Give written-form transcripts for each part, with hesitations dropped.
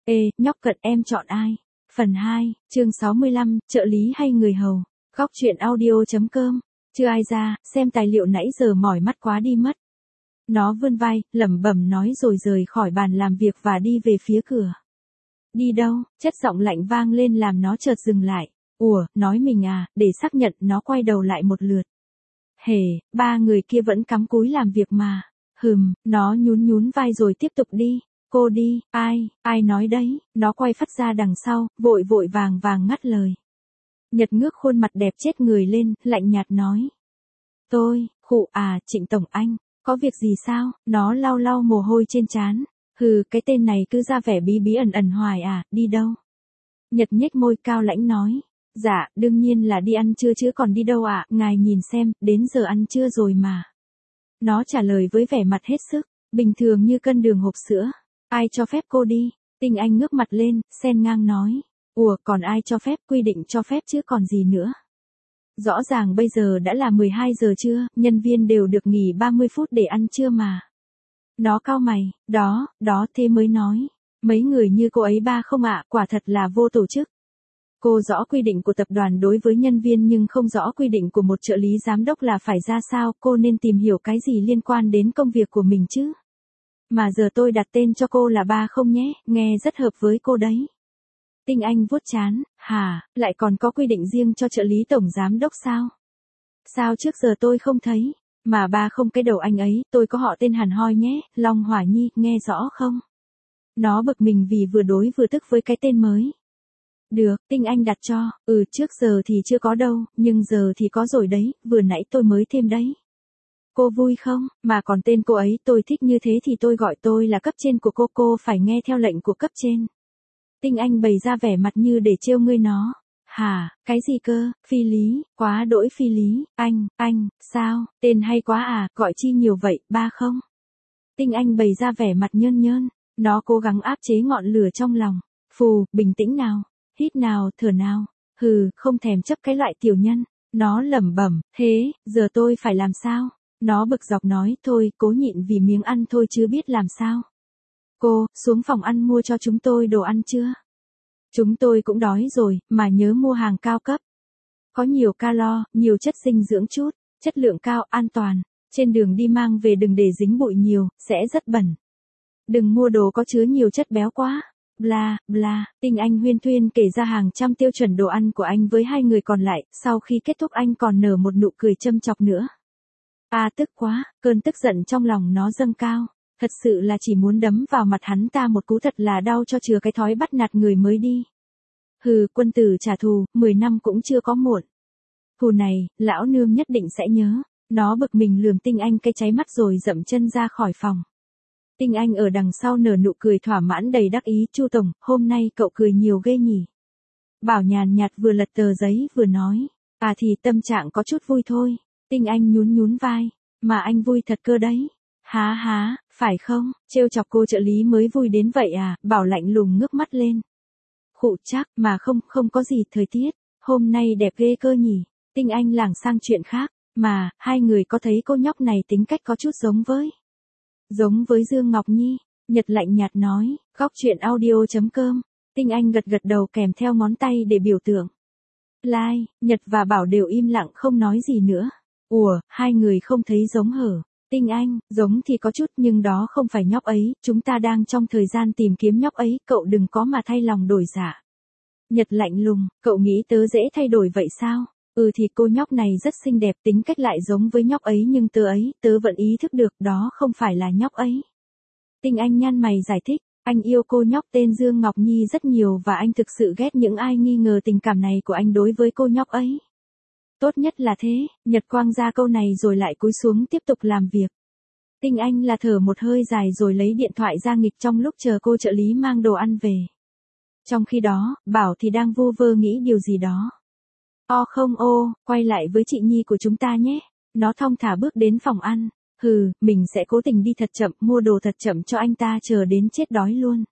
Ê, nhóc cận em chọn ai? Phần 2, chương 65, trợ lý hay người hầu? Góc truyện audio.com. Chưa ai ra, xem tài liệu nãy giờ mỏi mắt quá đi mất. Nó vươn vai, lẩm bẩm nói rồi rời khỏi bàn làm việc và đi về phía cửa. Đi đâu? Chất giọng lạnh vang lên làm nó chợt dừng lại. Ủa, nói mình à, để xác nhận nó quay đầu lại một lượt. Hề, ba người kia vẫn cắm cúi làm việc mà. Nó nhún vai rồi tiếp tục đi. Cô đi, ai nói đấy, nó quay phát ra đằng sau, vội vàng ngắt lời. Nhật ngước khuôn mặt đẹp chết người lên, lạnh nhạt nói. Trịnh Tổng Anh, có việc gì sao? Nó lau mồ hôi trên trán. Cái tên này cứ ra vẻ bí ẩn hoài à, đi đâu? Nhật nhếch môi cao lãnh nói. Dạ, đương nhiên là đi ăn trưa chứ còn đi đâu ạ, ngài nhìn xem, đến giờ ăn trưa rồi mà. Nó trả lời với vẻ mặt hết sức, bình thường như cân đường hộp sữa. Ai cho phép cô đi? Tinh Anh ngước mặt lên, xen ngang nói. Ủa, còn ai cho phép, quy định cho phép chứ còn gì nữa. Rõ ràng bây giờ đã là 12 giờ trưa, nhân viên đều được nghỉ 30 phút để ăn trưa mà. Nó cau mày, đó, thế mới nói. Mấy người như cô ấy ba không ạ, quả thật là vô tổ chức. Cô rõ quy định của tập đoàn đối với nhân viên nhưng không rõ quy định của một trợ lý giám đốc là phải ra sao, cô nên tìm hiểu cái gì liên quan đến công việc của mình chứ. Mà giờ tôi đặt tên cho cô là ba không nhé, nghe rất hợp với cô đấy. Tinh Anh vuốt trán, lại còn có quy định riêng cho trợ lý tổng giám đốc sao? Sao trước giờ tôi không thấy, mà ba không cái đầu anh ấy, tôi có họ tên hẳn hoi nhé, Long Hỏa Nhi, nghe rõ không? Nó bực mình vì vừa đối vừa tức với cái tên mới. Được, Tinh Anh đặt cho, trước giờ thì chưa có đâu, nhưng giờ thì có rồi đấy, vừa nãy tôi mới thêm đấy. Cô vui không, mà còn tên cô ấy tôi thích như thế thì tôi gọi tôi là cấp trên của cô phải nghe theo lệnh của cấp trên. Tinh Anh bày ra vẻ mặt như để trêu ngươi nó. Cái gì cơ, phi lý, quá đỗi phi lý, anh, sao, tên hay quá à, gọi chi nhiều vậy, ba không? Tinh Anh bày ra vẻ mặt nhơn, nó cố gắng áp chế ngọn lửa trong lòng. Bình tĩnh nào, hít nào, thở nào, không thèm chấp cái loại tiểu nhân. Nó lẩm bẩm, thế, giờ tôi phải làm sao? Nó bực dọc nói, thôi, cố nhịn vì miếng ăn thôi chứ biết làm sao. Cô, xuống phòng ăn mua cho chúng tôi đồ ăn chưa? Chúng tôi cũng đói rồi, mà nhớ mua hàng cao cấp. Có nhiều calo, nhiều chất dinh dưỡng chút, chất lượng cao, an toàn. Trên đường đi mang về đừng để dính bụi nhiều, sẽ rất bẩn. Đừng mua đồ có chứa nhiều chất béo quá. Bla, Tinh Anh huyên thuyên kể ra hàng trăm tiêu chuẩn đồ ăn của anh với hai người còn lại, sau khi kết thúc anh còn nở một nụ cười châm chọc nữa. Tức quá, cơn tức giận trong lòng nó dâng cao. Thật sự là chỉ muốn đấm vào mặt hắn ta một cú thật là đau cho chừa cái thói bắt nạt người mới đi. Quân tử trả thù, 10 năm cũng chưa có muộn. Thù này, lão nương nhất định sẽ nhớ. Nó bực mình lườm Tinh Anh cái cháy mắt rồi dậm chân ra khỏi phòng. Tinh Anh ở đằng sau nở nụ cười thỏa mãn đầy đắc ý, Chu Tổng, hôm nay cậu cười nhiều ghê nhỉ. Bảo nhàn nhạt vừa lật tờ giấy vừa nói. Thì tâm trạng có chút vui thôi. Tinh Anh nhún vai. Mà anh vui thật cơ đấy. Phải không, trêu chọc cô trợ lý mới vui đến vậy à, Bảo lạnh lùng ngước mắt lên. Chắc, mà không có gì, thời tiết, hôm nay đẹp ghê cơ nhỉ. Tinh Anh lảng sang chuyện khác, mà, hai người có thấy cô nhóc này tính cách có chút giống với Dương Ngọc Nhi, Nhật lạnh nhạt nói, góc truyện audio.com. Tinh Anh gật đầu kèm theo ngón tay để biểu tượng. Nhật và Bảo đều im lặng không nói gì nữa. Hai người không thấy giống hở. Tinh Anh, giống thì có chút nhưng đó không phải nhóc ấy, chúng ta đang trong thời gian tìm kiếm nhóc ấy, cậu đừng có mà thay lòng đổi dạ. Nhật lạnh lùng, cậu nghĩ tớ dễ thay đổi vậy sao? Thì cô nhóc này rất xinh đẹp, tính cách lại giống với nhóc ấy nhưng tớ vẫn ý thức được đó không phải là nhóc ấy. Tinh Anh nhăn mày giải thích, anh yêu cô nhóc tên Dương Ngọc Nhi rất nhiều và anh thực sự ghét những ai nghi ngờ tình cảm này của anh đối với cô nhóc ấy. Tốt nhất là thế, Nhật quang ra câu này rồi lại cúi xuống tiếp tục làm việc. Tinh Anh là thở một hơi dài rồi lấy điện thoại ra nghịch trong lúc chờ cô trợ lý mang đồ ăn về. Trong khi đó, Bảo thì đang vu vơ nghĩ điều gì đó. Quay lại với chị Nhi của chúng ta nhé. Nó thong thả bước đến phòng ăn. Mình sẽ cố tình đi thật chậm, mua đồ thật chậm cho anh ta chờ đến chết đói luôn.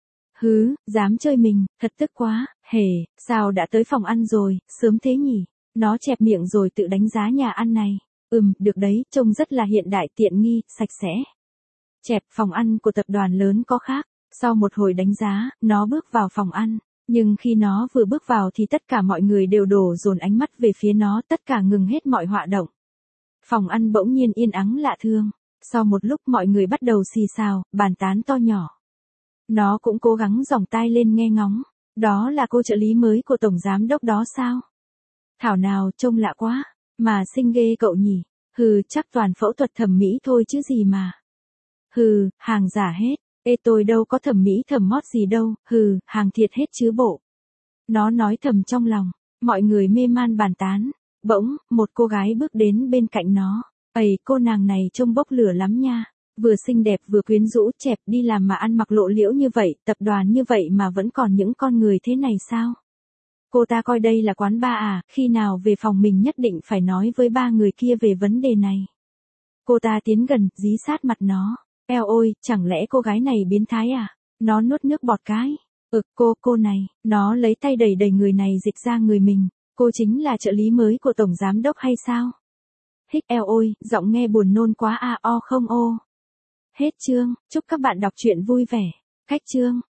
Dám chơi mình, thật tức quá, sao đã tới phòng ăn rồi, sớm thế nhỉ? Nó chẹp miệng rồi tự đánh giá nhà ăn này. Được đấy, trông rất là hiện đại, tiện nghi, sạch sẽ. Chẹp, phòng ăn của tập đoàn lớn có khác. Sau một hồi đánh giá, nó bước vào phòng ăn. Nhưng khi nó vừa bước vào thì tất cả mọi người đều đổ dồn ánh mắt về phía nó, tất cả ngừng hết mọi hoạt động. Phòng ăn bỗng nhiên yên ắng lạ thường. Sau một lúc mọi người bắt đầu xì xào, bàn tán to nhỏ. Nó cũng cố gắng dòng tai lên nghe ngóng. Đó là cô trợ lý mới của tổng giám đốc đó sao? Thảo nào trông lạ quá, mà xinh ghê cậu nhỉ. Hừ, chắc toàn phẫu thuật thẩm mỹ thôi chứ gì mà. Hừ, hàng giả hết. Ê tôi đâu có thẩm mỹ thẩm mót gì đâu, hừ, hàng thiệt hết chứ bộ. Nó nói thầm trong lòng, mọi người mê man bàn tán. Bỗng, một cô gái bước đến bên cạnh nó. Ây, cô nàng này trông bốc lửa lắm nha. Vừa xinh đẹp vừa quyến rũ, chẹp, đi làm mà ăn mặc lộ liễu như vậy, tập đoàn như vậy mà vẫn còn những con người thế này sao? Cô ta coi đây là quán bar à, khi nào về phòng mình nhất định phải nói với ba người kia về vấn đề này. Cô ta tiến gần, dí sát mặt nó. Eo ôi, chẳng lẽ cô gái này biến thái à? Nó nuốt nước bọt cái. Cô này, nó lấy tay đẩy đẩy người này dịch ra người mình. Cô chính là trợ lý mới của tổng giám đốc hay sao? Hích eo ôi, giọng nghe buồn nôn quá a o không ô. Hết chương, chúc các bạn đọc truyện vui vẻ. Cách chương.